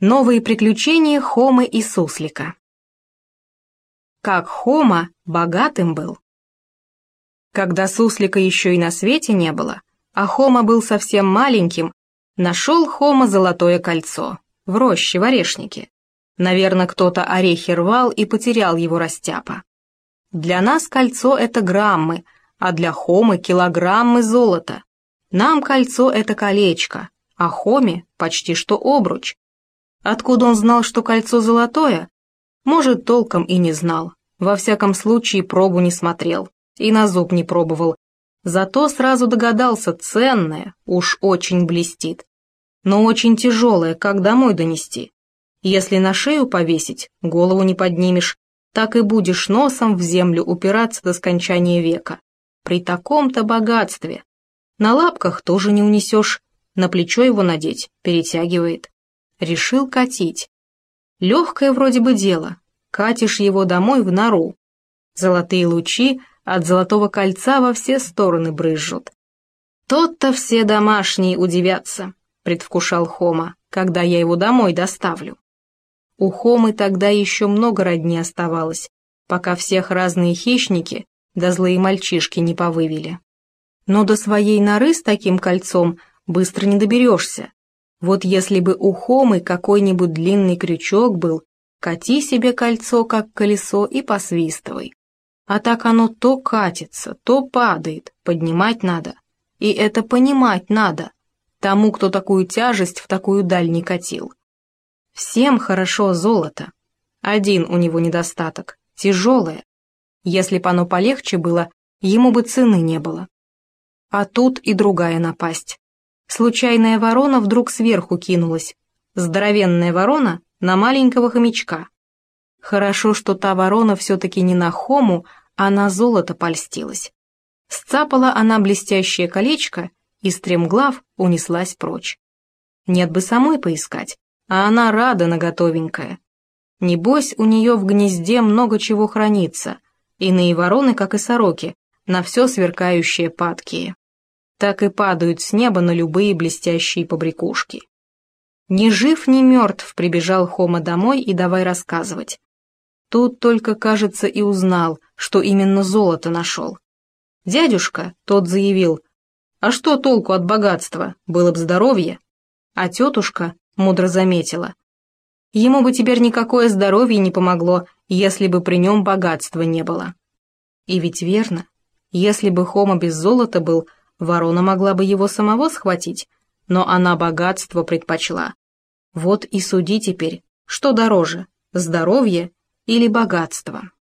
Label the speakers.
Speaker 1: Новые приключения Хомы и Суслика. Как Хома богатым был. Когда Суслика еще и на свете не было, а Хома был совсем маленьким, нашел Хома золотое кольцо в роще в орешнике. Наверное, кто-то орехи рвал и потерял его растяпа. Для нас кольцо — это граммы, а для Хомы килограммы золота. Нам кольцо — это колечко, а Хоме почти что обруч. Откуда он знал, что кольцо золотое? Может, толком и не знал. Во всяком случае, пробу не смотрел и на зуб не пробовал. Зато сразу догадался, ценное, уж очень блестит. Но очень тяжелое, как домой донести. Если на шею повесить, голову не поднимешь, так и будешь носом в землю упираться до скончания века. При таком-то богатстве. На лапках тоже не унесешь, на плечо его надеть перетягивает. Решил катить. Легкое вроде бы дело. Катишь его домой в нору. Золотые лучи от золотого кольца во все стороны брызжут. «Тот-то все домашние удивятся», — предвкушал Хома, «когда я его домой доставлю». У Хомы тогда еще много родни оставалось, пока всех разные хищники да злые мальчишки не повывели. Но до своей норы с таким кольцом быстро не доберешься. Вот если бы у Хомы какой-нибудь длинный крючок был, кати себе кольцо, как колесо, и посвистывай. А так оно то катится, то падает, поднимать надо. И это понимать надо, тому, кто такую тяжесть в такую даль не катил. Всем хорошо золото. Один у него недостаток — тяжелое. Если б оно полегче было, ему бы цены не было. А тут и другая напасть. Случайная ворона вдруг сверху кинулась. Здоровенная ворона на маленького хомячка. Хорошо, что та ворона все-таки не на Хому, а на золото польстилась. Сцапала она блестящее колечко и стремглав унеслась прочь. Нет бы самой поискать, а она рада наготовенькая. Небось, у нее в гнезде много чего хранится, иные вороны, как и сороки, на все сверкающее падкие. Так и падают с неба на любые блестящие побрякушки. Ни жив, ни мертв прибежал Хома домой и давай рассказывать. Тут только, кажется, и узнал, что именно золото нашел. Дядюшка, тот заявил, а что толку от богатства, было б здоровье? А тетушка мудро заметила, ему бы теперь никакое здоровье не помогло, если бы при нем богатства не было. И ведь верно, если бы Хома без золота был, ворона могла бы его самого схватить, но она богатство предпочла. Вот и суди теперь, что дороже, здоровье или богатство.